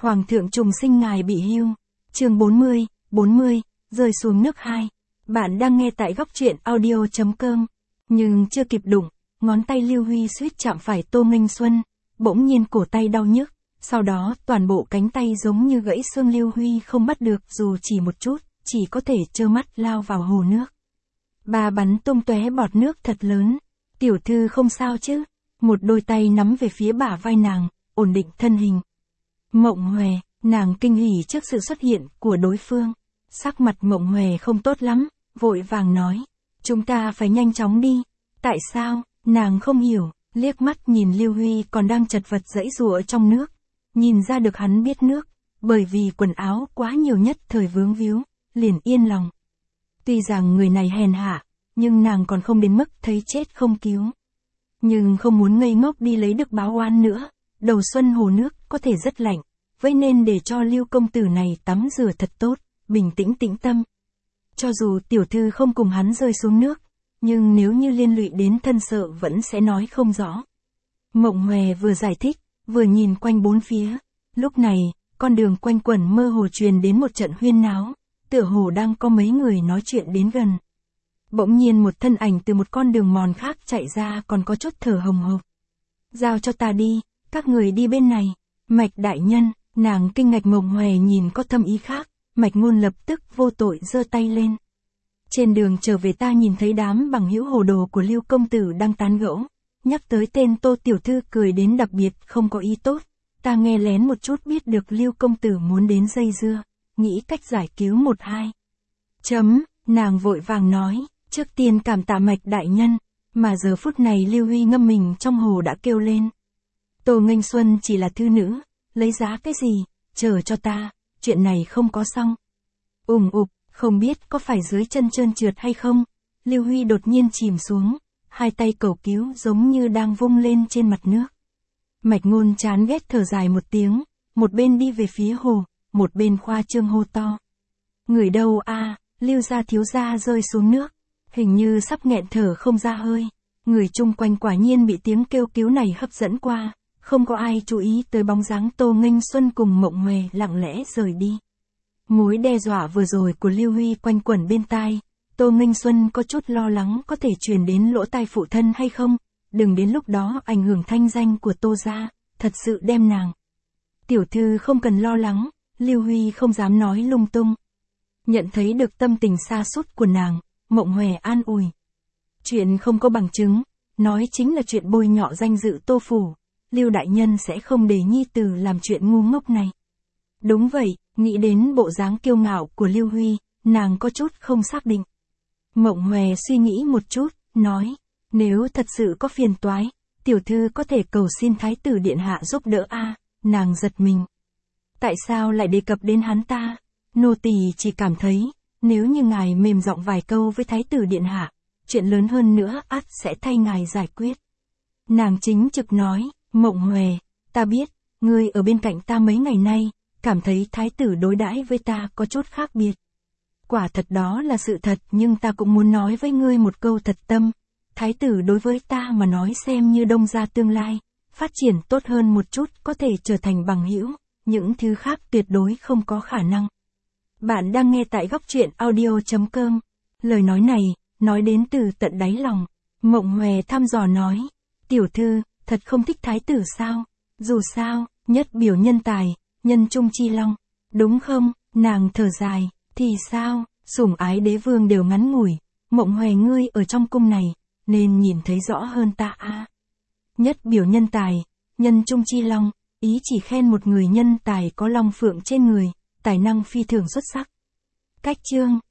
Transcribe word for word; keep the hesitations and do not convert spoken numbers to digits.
Hoàng thượng trùng sinh ngài bị hưu. Chương bốn mươi, bốn mươi, rơi xuống nước hai. Bạn đang nghe tại góc truyện audio chấm com. Nhưng chưa kịp đụng, ngón tay Lưu Huy suýt chạm phải Tô Nghênh Xuân, bỗng nhiên cổ tay đau nhức, sau đó toàn bộ cánh tay giống như gãy xương. Lưu Huy không bắt được dù chỉ một chút, chỉ có thể trơ mắt lao vào hồ nước. Bà bắn tung tóe bọt nước thật lớn. Tiểu thư không sao chứ? Một đôi tay nắm về phía bả vai nàng, ổn định thân hình. Mộng Hòe, nàng kinh hỉ trước sự xuất hiện của đối phương. Sắc mặt Mộng Hòe không tốt lắm, vội vàng nói. Chúng ta phải nhanh chóng đi. Tại sao? Nàng không hiểu, liếc mắt nhìn Lưu Huy còn đang chật vật giãy giụa trong nước. Nhìn ra được hắn biết nước, bởi vì quần áo quá nhiều nhất thời vướng víu, liền yên lòng. Tuy rằng người này hèn hạ, nhưng nàng còn không đến mức thấy chết không cứu. Nhưng không muốn ngây ngốc đi lấy được báo oán nữa. Đầu xuân hồ nước có thể rất lạnh, vậy nên để cho Lưu công tử này tắm rửa thật tốt, bình tĩnh tĩnh tâm. Cho dù tiểu thư không cùng hắn rơi xuống nước, nhưng nếu như liên lụy đến thân sợ vẫn sẽ nói không rõ. Mộng Hòe vừa giải thích, vừa nhìn quanh bốn phía. Lúc này, con đường quanh quẩn mơ hồ truyền đến một trận huyên náo, tựa hồ đang có mấy người nói chuyện đến gần. Bỗng nhiên một thân ảnh từ một con đường mòn khác chạy ra, còn có chút thở hồng hộc. Giao cho ta đi, các người đi bên này. Mạch đại nhân, nàng kinh ngạc. Mộng Hòe nhìn có thâm ý khác, Mạch Ngôn lập tức vô tội giơ tay lên. Trên đường trở về ta nhìn thấy đám bằng hữu hồ đồ của Lưu công tử đang tán gẫu, nhắc tới tên Tô tiểu thư cười đến đặc biệt không có ý tốt. Ta nghe lén một chút biết được Lưu công tử muốn đến dây dưa, nghĩ cách giải cứu một hai. Chấm, nàng vội vàng nói, trước tiên cảm tạ Mạch đại nhân, mà giờ phút này Lưu Huy ngâm mình trong hồ đã kêu lên. Tô Nghênh Xuân chỉ là thư nữ, lấy giá cái gì, chờ cho ta, chuyện này không có xong. Ùng ục, không biết có phải dưới chân trơn trượt hay không, Lưu Huy đột nhiên chìm xuống, hai tay cầu cứu giống như đang vung lên trên mặt nước. Mạch Ngôn chán ghét thở dài một tiếng, một bên đi về phía hồ, một bên khoa trương hô to. Người đâu a? À, Lưu gia thiếu gia rơi xuống nước, hình như sắp nghẹn thở không ra hơi. Người chung quanh quả nhiên bị tiếng kêu cứu này hấp dẫn qua, không có ai chú ý tới bóng dáng Tô Nghênh Xuân cùng Mộng Hòe lặng lẽ rời đi. Mối đe dọa vừa rồi của Lưu Huy quanh quẩn bên tai, Tô Nghênh Xuân có chút lo lắng có thể truyền đến lỗ tai phụ thân hay không, đừng đến lúc đó ảnh hưởng thanh danh của Tô gia, thật sự đem nàng. Tiểu thư không cần lo lắng, Lưu Huy không dám nói lung tung. Nhận thấy được tâm tình sa sút của nàng, Mộng Hòe an ủi. Chuyện không có bằng chứng, nói chính là chuyện bôi nhọ danh dự Tô phủ, Lưu đại nhân sẽ không để nhi tử làm chuyện ngu ngốc này. Đúng vậy, nghĩ đến bộ dáng kiêu ngạo của Lưu Huy, nàng có chút không xác định. Mộng Hòe suy nghĩ một chút, nói, nếu thật sự có phiền toái, tiểu thư có thể cầu xin thái tử điện hạ giúp đỡ a. À, nàng giật mình. Tại sao lại đề cập đến hắn ta? Nô tỳ chỉ cảm thấy, nếu như ngài mềm giọng vài câu với thái tử điện hạ, chuyện lớn hơn nữa ắt sẽ thay ngài giải quyết. Nàng chính trực nói, Mộng Hòe, ta biết, ngươi ở bên cạnh ta mấy ngày nay, cảm thấy thái tử đối đãi với ta có chút khác biệt. Quả thật đó là sự thật, nhưng ta cũng muốn nói với ngươi một câu thật tâm. Thái tử đối với ta mà nói xem như Đông gia tương lai, phát triển tốt hơn một chút có thể trở thành bằng hữu, những thứ khác tuyệt đối không có khả năng. Bạn đang nghe tại góc truyện audio chấm com. Lời nói này, nói đến từ tận đáy lòng. Mộng Hòe thăm dò nói, tiểu thư, thật không thích thái tử sao? Dù sao, nhất biểu nhân tài, nhân trung chi long, đúng không? Nàng thở dài, thì sao, sủng ái đế vương đều ngắn ngủi, Mộng Hòe ngươi ở trong cung này, nên nhìn thấy rõ hơn ta a. À. Nhất biểu nhân tài, nhân trung chi long, ý chỉ khen một người nhân tài có long phượng trên người, tài năng phi thường xuất sắc. Cách chương,